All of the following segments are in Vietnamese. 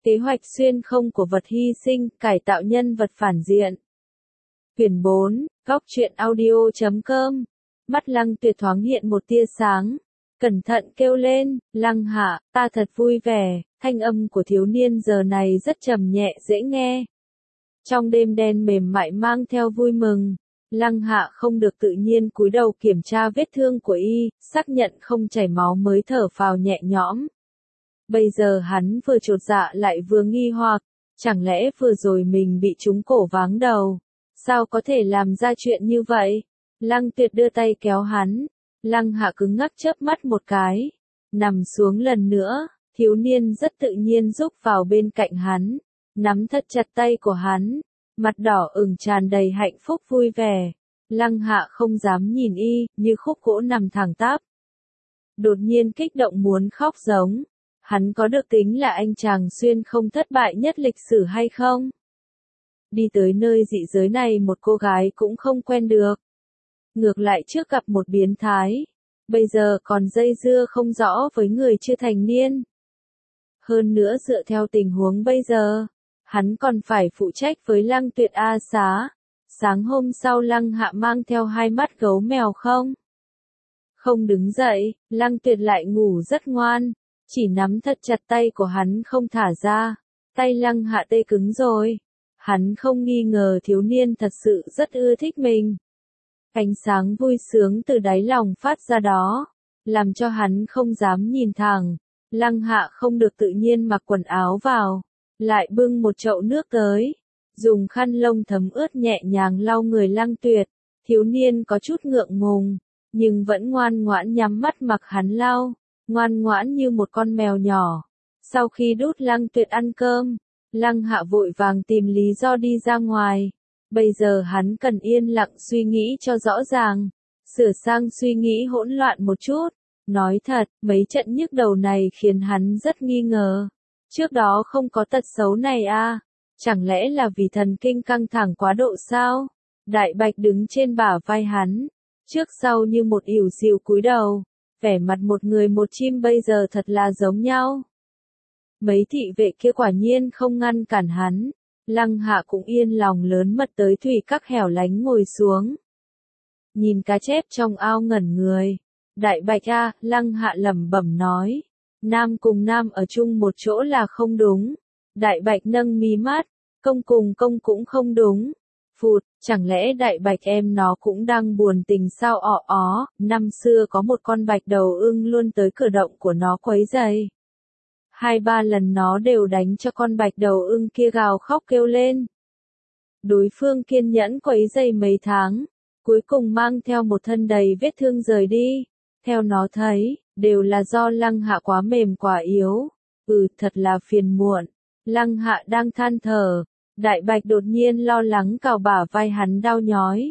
Kế hoạch xuyên không của vật hy sinh, cải tạo nhân vật phản diện. Quyển 4, góc truyện audio.com. Mắt Lăng Tuyệt thoáng hiện một tia sáng. Cẩn thận kêu lên, Lăng Hạ, ta thật vui vẻ. Thanh âm của thiếu niên giờ này rất trầm nhẹ dễ nghe. Trong đêm đen mềm mại mang theo vui mừng. Lăng Hạ không được tự nhiên cúi đầu kiểm tra vết thương của y, xác nhận không chảy máu mới thở phào nhẹ nhõm. Bây giờ hắn vừa chột dạ lại vừa nghi hoặc, chẳng lẽ vừa rồi mình bị trúng cổ váng đầu? Sao có thể làm ra chuyện như vậy? Lăng Tuyệt đưa tay kéo hắn, Lăng Hạ cứng ngắc chớp mắt một cái, nằm xuống lần nữa, thiếu niên rất tự nhiên rúc vào bên cạnh hắn, nắm thật chặt tay của hắn, mặt đỏ ửng tràn đầy hạnh phúc vui vẻ. Lăng Hạ không dám nhìn y, như khúc gỗ nằm thẳng tắp. Đột nhiên kích động muốn khóc giống. Hắn có được tính là anh chàng xuyên không thất bại nhất lịch sử hay không? Đi tới nơi dị giới này một cô gái cũng không quen được. Ngược lại trước gặp một biến thái. Bây giờ còn dây dưa không rõ với người chưa thành niên. Hơn nữa dựa theo tình huống bây giờ, hắn còn phải phụ trách với Lăng Tuyệt A Xá. Sáng hôm sau Lăng Hạ mang theo hai mắt gấu mèo không? Không đứng dậy, Lăng Tuyệt lại ngủ rất ngoan. Chỉ nắm thật chặt tay của hắn không thả ra, tay Lăng Hạ tê cứng rồi. Hắn không nghi ngờ thiếu niên thật sự rất ưa thích mình. Ánh sáng vui sướng từ đáy lòng phát ra đó, làm cho hắn không dám nhìn thẳng. Lăng Hạ không được tự nhiên mặc quần áo vào, lại bưng một chậu nước tới, dùng khăn lông thấm ướt nhẹ nhàng lau người Lăng Tuyệt. Thiếu niên có chút ngượng ngùng, nhưng vẫn ngoan ngoãn nhắm mắt mặc hắn lau. Ngoan ngoãn như một con mèo nhỏ. Sau khi đút Lăng Tuyệt ăn cơm, Lăng Hạ vội vàng tìm lý do đi ra ngoài. Bây giờ hắn cần yên lặng suy nghĩ cho rõ ràng, sửa sang suy nghĩ hỗn loạn một chút. Nói thật, mấy trận nhức đầu này khiến hắn rất nghi ngờ. Trước đó không có tật xấu này à? Chẳng lẽ là vì thần kinh căng thẳng quá độ sao? Đại Bạch đứng trên bả vai hắn, trước sau như một ỉu xìu cúi đầu. Vẻ mặt một người một chim bây giờ thật là giống nhau. Mấy thị vệ kia quả nhiên không ngăn cản hắn. Lăng Hạ cũng yên lòng lớn mật tới thủy các hẻo lánh ngồi xuống. Nhìn cá chép trong ao ngẩn người. Đại Bạch a, Lăng Hạ lẩm bẩm nói. Nam cùng nam ở chung một chỗ là không đúng. Đại Bạch nâng mí mắt. Công cùng công cũng không đúng. Phụt, chẳng lẽ Đại Bạch em nó cũng đang buồn tình sao năm xưa có một con bạch đầu ưng luôn tới cửa động của nó quấy rầy. 2-3 lần nó đều đánh cho con bạch đầu ưng kia gào khóc kêu lên. Đối phương kiên nhẫn quấy rầy mấy tháng, cuối cùng mang theo một thân đầy vết thương rời đi. Theo nó thấy, đều là do Lăng Hạ quá mềm quá yếu. Thật là phiền muộn. Lăng Hạ đang than thở. Đại Bạch đột nhiên lo lắng cào bả vai hắn đau nhói.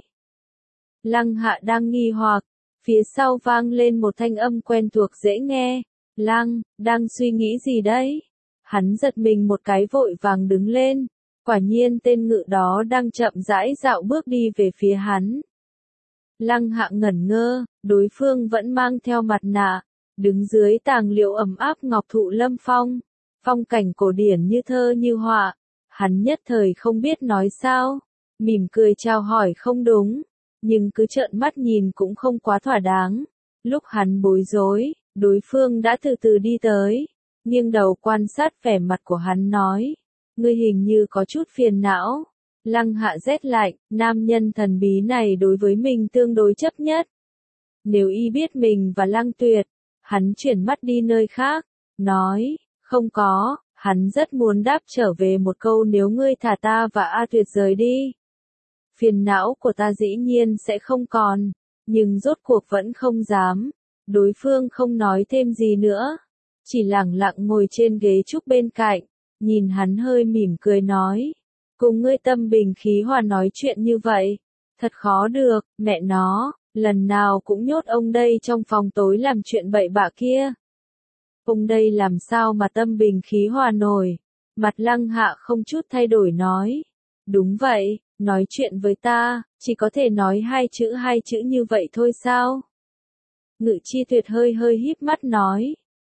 Lăng Hạ đang nghi hoặc, phía sau vang lên một thanh âm quen thuộc dễ nghe. Lăng, đang suy nghĩ gì đấy? Hắn giật mình một cái vội vàng đứng lên. Quả nhiên tên ngự đó đang chậm rãi dạo bước đi về phía hắn. Lăng Hạ ngẩn ngơ, đối phương vẫn mang theo mặt nạ, đứng dưới tàng liệu ấm áp ngọc thụ lâm phong. Phong cảnh cổ điển như thơ như họa. Hắn nhất thời không biết nói sao, mỉm cười chào hỏi không đúng, nhưng cứ trợn mắt nhìn cũng không quá thỏa đáng. Lúc hắn bối rối, đối phương đã từ từ đi tới, nghiêng đầu quan sát vẻ mặt của hắn nói, ngươi hình như có chút phiền não. Lăng Hạ rét lạnh, nam nhân thần bí này đối với mình tương đối chấp nhất. Nếu y biết mình và Lăng Tuyệt, hắn chuyển mắt đi nơi khác, nói, không có. Hắn rất muốn đáp trở về một câu nếu ngươi thả ta và A Tuyệt rời đi. Phiền não của ta dĩ nhiên sẽ không còn, nhưng rốt cuộc vẫn không dám. Đối phương không nói thêm gì nữa, chỉ lẳng lặng ngồi trên ghế trúc bên cạnh, nhìn hắn hơi mỉm cười nói. Cùng ngươi tâm bình khí hòa nói chuyện như vậy, thật khó được, mẹ nó, lần nào cũng nhốt ông đây trong phòng tối làm chuyện bậy bạ kia. Ông đây làm sao mà tâm bình khí hòa nổi. Mặt Lăng Hạ không chút thay đổi nói. Đúng vậy, nói chuyện với ta, chỉ có thể nói hai chữ như vậy thôi sao? Ngự Chi Tuyệt hơi híp mắt nói.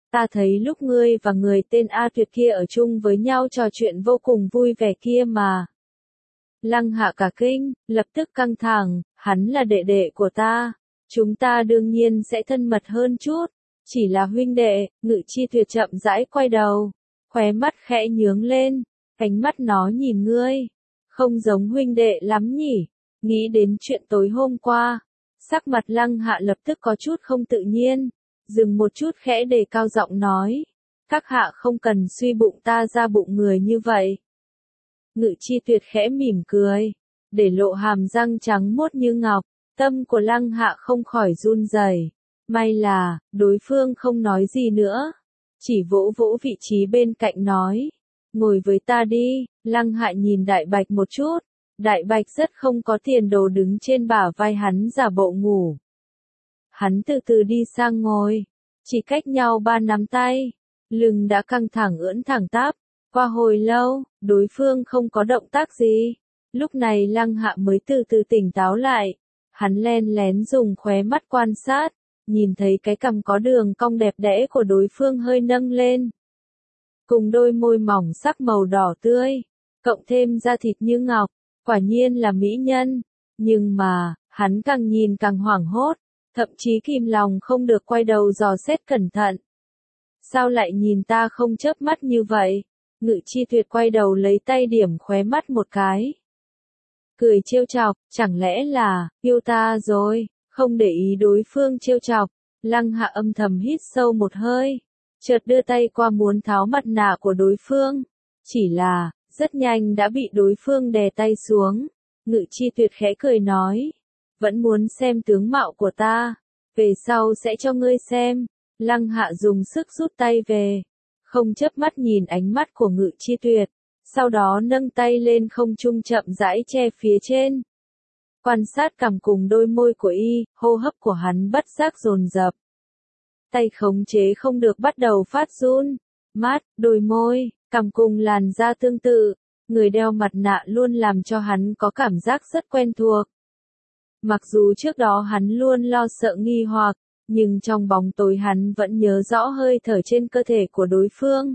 Ta thấy lúc ngươi và người tên A Tuyệt kia ở chung với nhau trò chuyện vô cùng vui vẻ kia mà. Lăng Hạ cả kinh, lập tức căng thẳng, hắn là đệ đệ của ta. Chúng ta đương nhiên sẽ thân mật hơn chút. Chỉ là huynh đệ, Ngự Chi Tuyệt chậm rãi quay đầu. Khóe mắt khẽ nhướng lên, ánh mắt nó nhìn ngươi. Không giống huynh đệ lắm nhỉ. Nghĩ đến chuyện tối hôm qua. Sắc mặt Lăng Hạ lập tức có chút không tự nhiên. Dừng một chút khẽ đề cao giọng nói. Các hạ không cần suy bụng ta ra bụng người như vậy. Ngự Chi Tuyệt khẽ mỉm cười. Để lộ hàm răng trắng muốt như ngọc. Tâm của Lăng Hạ không khỏi run rẩy. May là, đối phương không nói gì nữa. Chỉ vỗ vỗ vị trí bên cạnh nói. Ngồi với ta đi. Lăng Hạ nhìn Đại Bạch một chút. Đại Bạch rất không có tiền đồ đứng trên bả vai hắn giả bộ ngủ. Hắn từ từ đi sang ngồi. Chỉ cách nhau 3 nắm tay. Lưng đã căng thẳng ưỡn thẳng tắp. Qua hồi lâu, đối phương không có động tác gì. Lúc này Lăng Hạ mới từ từ tỉnh táo lại. Hắn len lén dùng khóe mắt quan sát. Nhìn thấy cái cằm có đường cong đẹp đẽ của đối phương hơi nâng lên. Cùng đôi môi mỏng sắc màu đỏ tươi. Cộng thêm da thịt như ngọc. Quả nhiên là mỹ nhân. Nhưng mà, hắn càng nhìn càng hoảng hốt. Thậm chí kìm lòng không được quay đầu dò xét cẩn thận. Sao lại nhìn ta không chớp mắt như vậy? Ngự Chi Tuyệt quay đầu lấy tay điểm khóe mắt một cái. Cười trêu chọc, chẳng lẽ là, yêu ta rồi, không để ý đối phương trêu chọc. Lăng Hạ âm thầm hít sâu một hơi. Chợt đưa tay qua muốn tháo mặt nạ của đối phương. Chỉ là, rất nhanh đã bị đối phương đè tay xuống. Ngự Chi Tuyệt khẽ cười nói. Vẫn muốn xem tướng mạo của ta. Về sau sẽ cho ngươi xem. Lăng Hạ dùng sức rút tay về. Không chớp mắt nhìn ánh mắt của Ngự Chi Tuyệt. Sau đó nâng tay lên không trung chậm rãi che phía trên. Quan sát cằm cùng đôi môi của y, hô hấp của hắn bất giác dồn dập. Tay khống chế không được bắt đầu phát run. Mắt, đôi môi, cằm cùng làn da tương tự. Người đeo mặt nạ luôn làm cho hắn có cảm giác rất quen thuộc. Mặc dù trước đó hắn luôn lo sợ nghi hoặc, nhưng trong bóng tối hắn vẫn nhớ rõ hơi thở trên cơ thể của đối phương.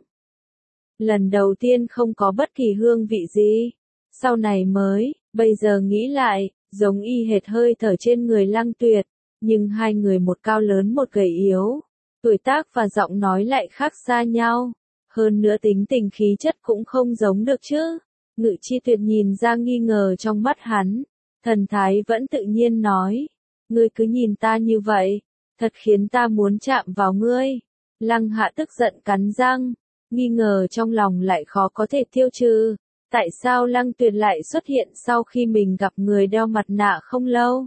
Lần đầu tiên không có bất kỳ hương vị gì. Sau này mới, bây giờ nghĩ lại, giống y hệt hơi thở trên người Lăng Tuyệt. Nhưng hai người một cao lớn một gầy yếu. Tuổi tác và giọng nói lại khác xa nhau. Hơn nữa tính tình khí chất cũng không giống được chứ. Ngự Chi Tuyệt nhìn ra nghi ngờ trong mắt hắn. Thần thái vẫn tự nhiên nói. Ngươi cứ nhìn ta như vậy. Thật khiến ta muốn chạm vào ngươi. Lăng Hạ tức giận cắn răng. Nghi ngờ trong lòng lại khó có thể tiêu trừ. Tại sao Lăng Tuyệt lại xuất hiện sau khi mình gặp người đeo mặt nạ không lâu?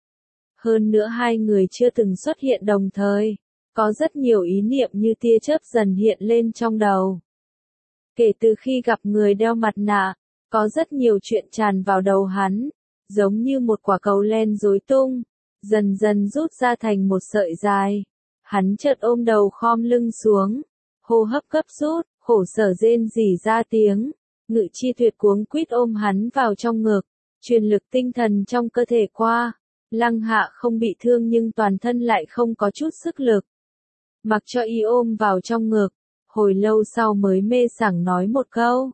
Hơn nữa hai người chưa từng xuất hiện đồng thời. Có rất nhiều ý niệm như tia chớp dần hiện lên trong đầu. Kể từ khi gặp người đeo mặt nạ, có rất nhiều chuyện tràn vào đầu hắn. Giống như một quả cầu len rối tung. Dần dần rút ra thành một sợi dài. Hắn chợt ôm đầu khom lưng xuống. Hô hấp gấp rút, khổ sở rên rỉ ra tiếng. Ngự Chi Tuyệt cuống quýt ôm hắn vào trong ngực. Truyền lực tinh thần trong cơ thể qua. Lăng Hạ không bị thương nhưng toàn thân lại không có chút sức lực. Mặc cho y ôm vào trong ngực. Hồi lâu sau mới mê sảng nói một câu.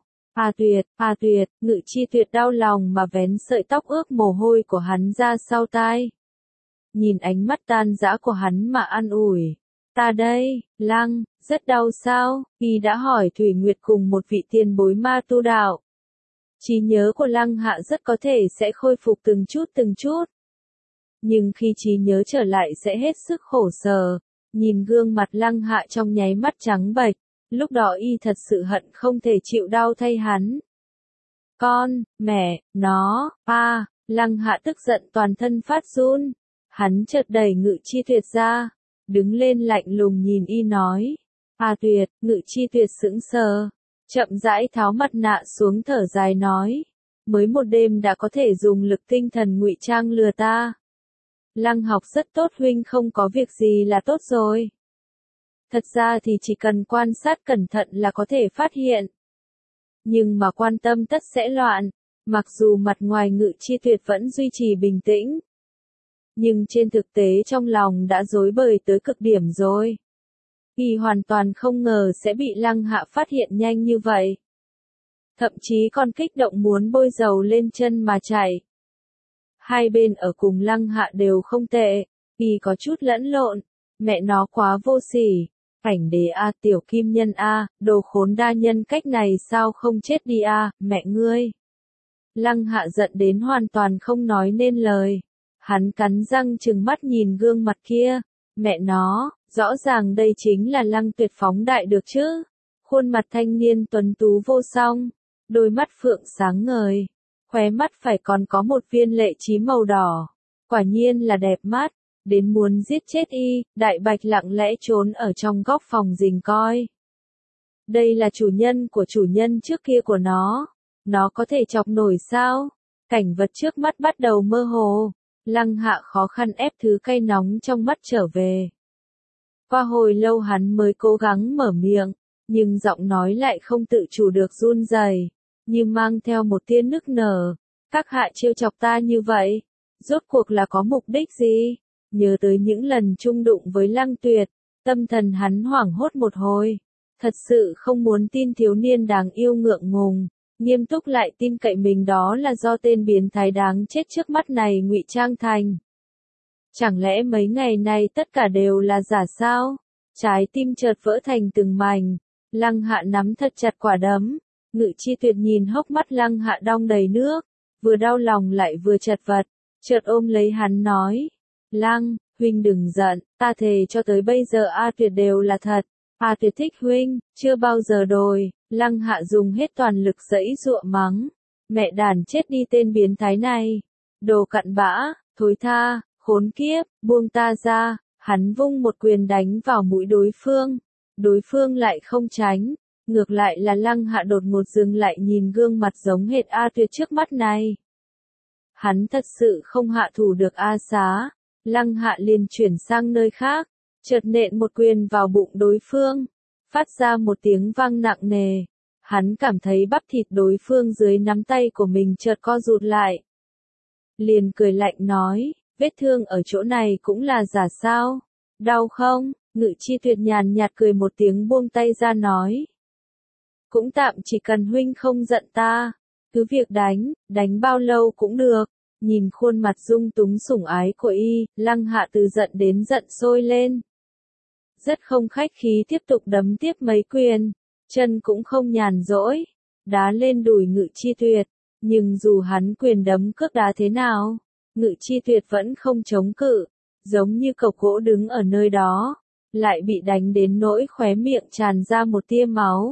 À Tuyệt, Ngự Chi Tuyệt đau lòng mà vén sợi tóc ướt mồ hôi của hắn ra sau tai. Nhìn ánh mắt tan rã của hắn mà an ủi. Ta đây, Lăng, rất đau sao? Y đã hỏi Thủy Nguyệt cùng một vị tiền bối ma tu đạo. Trí nhớ của Lăng Hạ rất có thể sẽ khôi phục từng chút. Nhưng khi trí nhớ trở lại sẽ hết sức khổ sở. Nhìn gương mặt Lăng Hạ trong nháy mắt trắng bệch. Lúc đó y thật sự hận không thể chịu đau thay hắn. Con, mẹ, nó, Lăng Hạ tức giận toàn thân phát run. Hắn chợt đẩy Ngự Chi Tuyệt ra. Đứng lên lạnh lùng nhìn y nói. Tuyệt, Ngự Chi Tuyệt sững sờ. Chậm rãi tháo mặt nạ xuống thở dài nói. Mới một đêm đã có thể dùng lực tinh thần ngụy trang lừa ta. Lăng học rất tốt huynh không có việc gì là tốt rồi. Thật ra thì chỉ cần quan sát cẩn thận là có thể phát hiện. Nhưng mà quan tâm tất sẽ loạn. Mặc dù mặt ngoài Ngự Chi Tuyệt vẫn duy trì bình tĩnh. Nhưng trên thực tế trong lòng đã rối bời tới cực điểm rồi. Y hoàn toàn không ngờ sẽ bị Lăng Hạ phát hiện nhanh như vậy. Thậm chí còn kích động muốn bôi dầu lên chân mà chạy. Hai bên ở cùng Lăng Hạ đều không tệ, Y có chút lẫn lộn, mẹ nó quá vô sỉ. Cảnh đế a, tiểu kim nhân a, đồ khốn đa nhân cách này sao không chết đi a, mẹ ngươi. Lăng Hạ giận đến hoàn toàn không nói nên lời. Hắn cắn răng trừng mắt nhìn gương mặt kia. Mẹ nó, rõ ràng đây chính là Lăng Tuyệt phóng đại được chứ. Khuôn mặt thanh niên tuấn tú vô song, đôi mắt phượng sáng ngời, khóe mắt phải còn có một viên lệ trí màu đỏ. Quả nhiên là đẹp mắt, đến muốn giết chết Y, Đại Bạch lặng lẽ trốn ở trong góc phòng rình coi. Đây là chủ nhân của chủ nhân trước kia của nó có thể chọc nổi sao? Cảnh vật trước mắt bắt đầu mơ hồ, Lăng Hạ khó khăn ép thứ cay nóng trong mắt trở về. Qua hồi lâu hắn mới cố gắng mở miệng, nhưng giọng nói lại không tự chủ được run rẩy, như mang theo một tia nức nở. Các hạ trêu chọc ta như vậy, rốt cuộc là có mục đích gì? Nhớ tới những lần chung đụng với Lăng Tuyệt, tâm thần hắn hoảng hốt một hồi. Thật sự không muốn tin thiếu niên đáng yêu ngượng ngùng, nghiêm túc lại tin cậy mình đó là do tên biến thái đáng chết trước mắt này ngụy trang thành. Chẳng lẽ mấy ngày nay tất cả đều là giả sao? Trái tim chợt vỡ thành từng mảnh, Lăng Hạ nắm thật chặt quả đấm, Ngự Chi Tuyệt nhìn hốc mắt Lăng Hạ đong đầy nước, vừa đau lòng lại vừa chật vật, chợt ôm lấy hắn nói, Lăng, huynh đừng giận, ta thề cho tới bây giờ A Tuyệt đều là thật, A Tuyệt thích huynh, chưa bao giờ đồi. Lăng Hạ dùng hết toàn lực giãy giụa mắng, mẹ đàn chết đi tên biến thái này, đồ cặn bã, thối tha, khốn kiếp, buông ta ra. Hắn vung một quyền đánh vào mũi đối phương lại không tránh, ngược lại là Lăng Hạ đột ngột dừng lại nhìn gương mặt giống hệt A Tuyệt trước mắt này. Hắn thật sự không hạ thủ được A Xá, Lăng Hạ liền chuyển sang nơi khác, chợt nện một quyền vào bụng đối phương, phát ra một tiếng vang nặng nề. Hắn cảm thấy bắp thịt đối phương dưới nắm tay của mình chợt co rụt lại. Liền cười lạnh nói, vết thương ở chỗ này cũng là giả sao? Đau không? Ngự Chi Tuyệt nhàn nhạt cười một tiếng buông tay ra nói. Cũng tạm, chỉ cần huynh không giận ta, cứ việc đánh bao lâu cũng được. Nhìn khuôn mặt dung túng sủng ái của Y, Lăng Hạ từ giận đến giận sôi lên. Rất không khách khí tiếp tục đấm tiếp mấy quyền, chân cũng không nhàn rỗi, đá lên đùi Ngự Chi Tuyệt, nhưng dù hắn quyền đấm cước đá thế nào, Ngự Chi Tuyệt vẫn không chống cự, giống như cọc gỗ đứng ở nơi đó, lại bị đánh đến nỗi khóe miệng tràn ra một tia máu.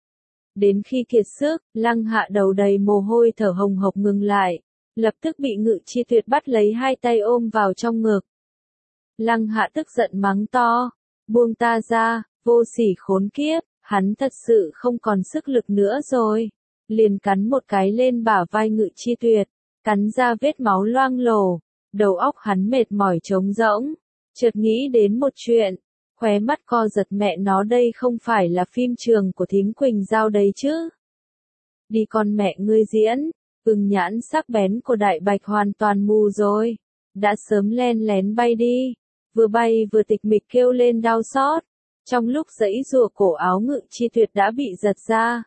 Đến khi kiệt sức, Lăng Hạ đầu đầy mồ hôi thở hồng hộc ngừng lại, lập tức bị Ngự Chi Tuyệt bắt lấy hai tay ôm vào trong ngực. Lăng Hạ tức giận mắng to, buông ta ra, vô sỉ khốn kiếp, hắn thật sự không còn sức lực nữa rồi. Liền cắn một cái lên bả vai Ngự Chi Tuyệt, cắn ra vết máu loang lổ, đầu óc hắn mệt mỏi trống rỗng, chợt nghĩ đến một chuyện, khóe mắt co giật, mẹ nó, đây không phải là phim trường của thím Quỳnh Giao đấy chứ. Đi con mẹ ngươi diễn, nhãn sắc bén của Đại Bạch hoàn toàn mù rồi, đã sớm len lén bay đi, vừa bay vừa tịch mịch kêu lên đau xót, trong lúc giãy giụa cổ áo Ngự Chi Tuyệt đã bị giật ra.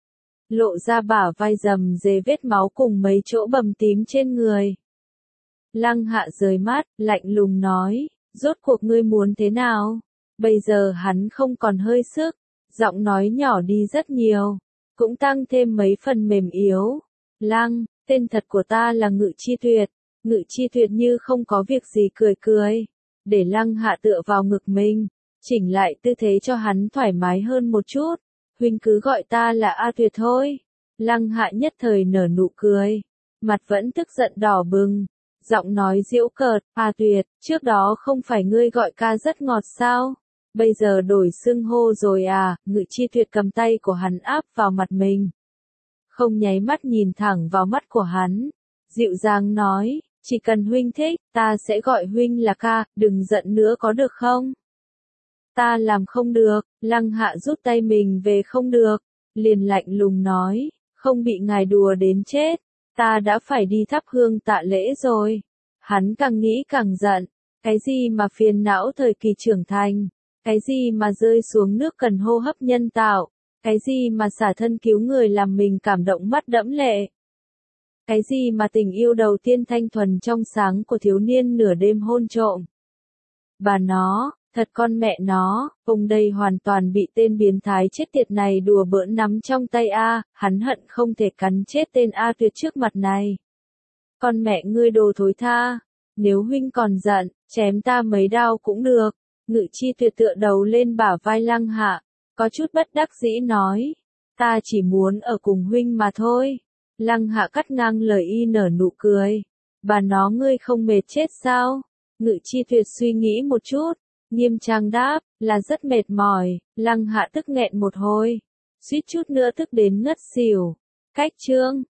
Lộ ra bả vai rầm rề vết máu cùng mấy chỗ bầm tím trên người. Lăng Hạ rời mắt, lạnh lùng nói, rốt cuộc ngươi muốn thế nào? Bây giờ hắn không còn hơi sức, giọng nói nhỏ đi rất nhiều, cũng tăng thêm mấy phần mềm yếu. Lăng, tên thật của ta là Ngự Chi Tuyệt. Ngự Chi Tuyệt như không có việc gì cười cười, để Lăng Hạ tựa vào ngực mình, chỉnh lại tư thế cho hắn thoải mái hơn một chút. Huynh cứ gọi ta là A Tuyệt thôi. Lăng Hạ nhất thời nở nụ cười, mặt vẫn tức giận đỏ bừng, giọng nói giễu cợt, A Tuyệt, trước đó không phải ngươi gọi ca rất ngọt sao? Bây giờ đổi xưng hô rồi à? Ngự Chi Tuyệt cầm tay của hắn áp vào mặt mình, không nháy mắt nhìn thẳng vào mắt của hắn, dịu dàng nói, chỉ cần huynh thích, ta sẽ gọi huynh là ca, đừng giận nữa có được không? Ta làm không được. Lăng Hạ rút tay mình về không được, liền lạnh lùng nói, không bị ngài đùa đến chết, ta đã phải đi thắp hương tạ lễ rồi. Hắn càng nghĩ càng giận, cái gì mà phiền não thời kỳ trưởng thành, Cái gì mà rơi xuống nước cần hô hấp nhân tạo? Cái gì mà xả thân cứu người làm mình cảm động mắt đẫm lệ? Cái gì mà tình yêu đầu tiên thanh thuần trong sáng của thiếu niên nửa đêm hôn trộm? Bà nó, thật con mẹ nó, ông đây hoàn toàn bị tên biến thái chết tiệt này đùa bỡn nắm trong tay A, hắn hận không thể cắn chết tên A Tuyệt trước mặt này. Con mẹ ngươi đồ thối tha, nếu huynh còn giận, chém ta mấy đao cũng được. Ngự Chi Tuyệt tựa đầu lên bả vai Lăng Hạ, có chút bất đắc dĩ nói, ta chỉ muốn ở cùng huynh mà thôi. Lăng Hạ cắt ngang lời y nở nụ cười, bà nó ngươi không mệt chết sao? Ngự Chi Tuyệt suy nghĩ một chút, nghiêm trang đáp, là rất mệt mỏi. Lăng Hạ tức nghẹn một hồi, suýt chút nữa tức đến ngất xỉu. Cách chương